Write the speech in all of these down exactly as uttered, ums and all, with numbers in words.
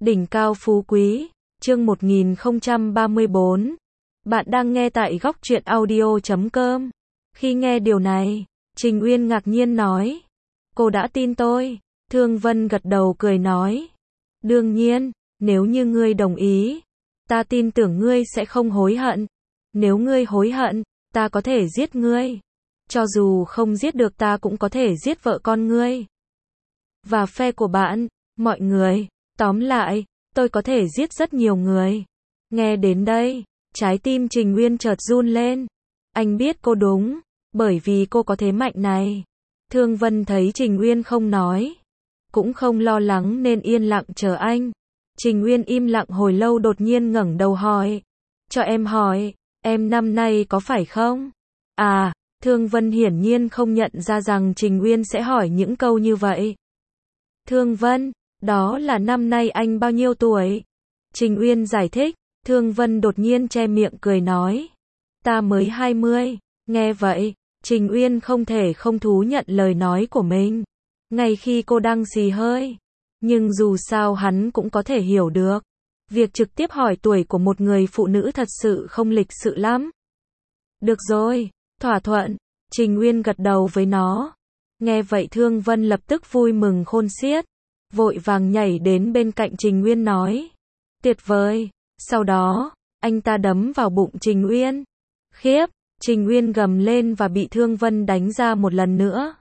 Đỉnh cao phú quý, chương một nghìn không trăm ba mươi bốn. Bạn đang nghe tại góc truyện audio chấm com. Khi nghe điều này, Trình Uyên ngạc nhiên nói. Cô đã tin tôi. Thương Vân gật đầu cười nói. Đương nhiên, nếu như ngươi đồng ý, ta tin tưởng ngươi sẽ không hối hận. Nếu ngươi hối hận, ta có thể giết ngươi. Cho dù không giết được ta cũng có thể giết vợ con ngươi. Và phe của bạn, mọi người. Tóm lại, tôi có thể giết rất nhiều người. Nghe đến đây, trái tim Trình Uyên chợt run lên. Anh biết cô đúng, bởi vì cô có thế mạnh này. Thương Vân thấy Trình Uyên không nói, cũng không lo lắng nên yên lặng chờ anh. Trình Uyên im lặng hồi lâu đột nhiên ngẩng đầu hỏi. Cho em hỏi, em năm nay có phải không? À, Thương Vân hiển nhiên không nhận ra rằng Trình Uyên sẽ hỏi những câu như vậy. Thương Vân, đó là năm nay anh bao nhiêu tuổi? Trình Uyên giải thích. Thương Vân đột nhiên che miệng cười nói. Ta mới hai mươi. Nghe vậy, Trình Uyên không thể không thú nhận lời nói của mình. Ngay khi cô đang xì hơi. Nhưng dù sao hắn cũng có thể hiểu được. Việc trực tiếp hỏi tuổi của một người phụ nữ thật sự không lịch sự lắm. Được rồi, thỏa thuận. Trình Uyên gật đầu với nó. Nghe vậy Thương Vân lập tức vui mừng khôn xiết. Vội vàng nhảy đến bên cạnh Trình Uyên nói. Tuyệt vời. Sau đó, anh ta đấm vào bụng Trình Uyên. Khiếp, Trình Uyên gầm lên và bị Thương Vân đánh ra một lần nữa.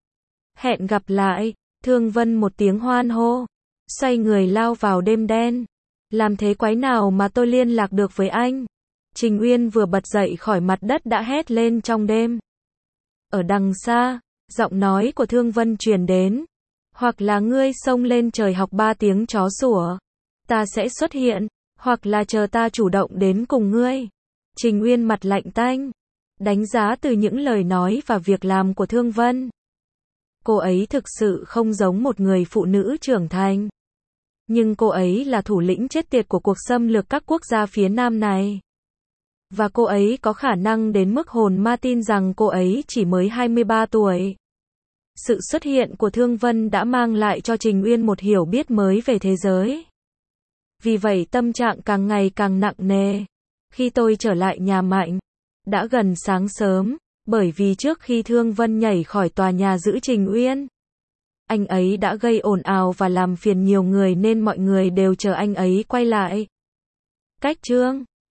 Hẹn gặp lại, Thương Vân một tiếng hoan hô. Xoay người lao vào đêm đen. Làm thế quái nào mà tôi liên lạc được với anh? Trình Uyên vừa bật dậy khỏi mặt đất đã hét lên trong đêm. Ở đằng xa, giọng nói của Thương Vân truyền đến. Hoặc là ngươi xông lên trời học ba tiếng chó sủa. Ta sẽ xuất hiện. Hoặc là chờ ta chủ động đến cùng ngươi. Trình Uyên mặt lạnh tanh. Đánh giá từ những lời nói và việc làm của Thương Vân. Cô ấy thực sự không giống một người phụ nữ trưởng thành. Nhưng cô ấy là thủ lĩnh chết tiệt của cuộc xâm lược các quốc gia phía Nam này. Và cô ấy có khả năng đến mức hồn ma tin rằng cô ấy chỉ mới hai mươi ba tuổi. Sự xuất hiện của Thương Vân đã mang lại cho Trình Uyên một hiểu biết mới về thế giới. Vì vậy tâm trạng càng ngày càng nặng nề. Khi tôi trở lại nhà Mạnh, đã gần sáng sớm, bởi vì trước khi Thương Vân nhảy khỏi tòa nhà giữ Trình Uyên, anh ấy đã gây ồn ào và làm phiền nhiều người nên mọi người đều chờ anh ấy quay lại. Cách chương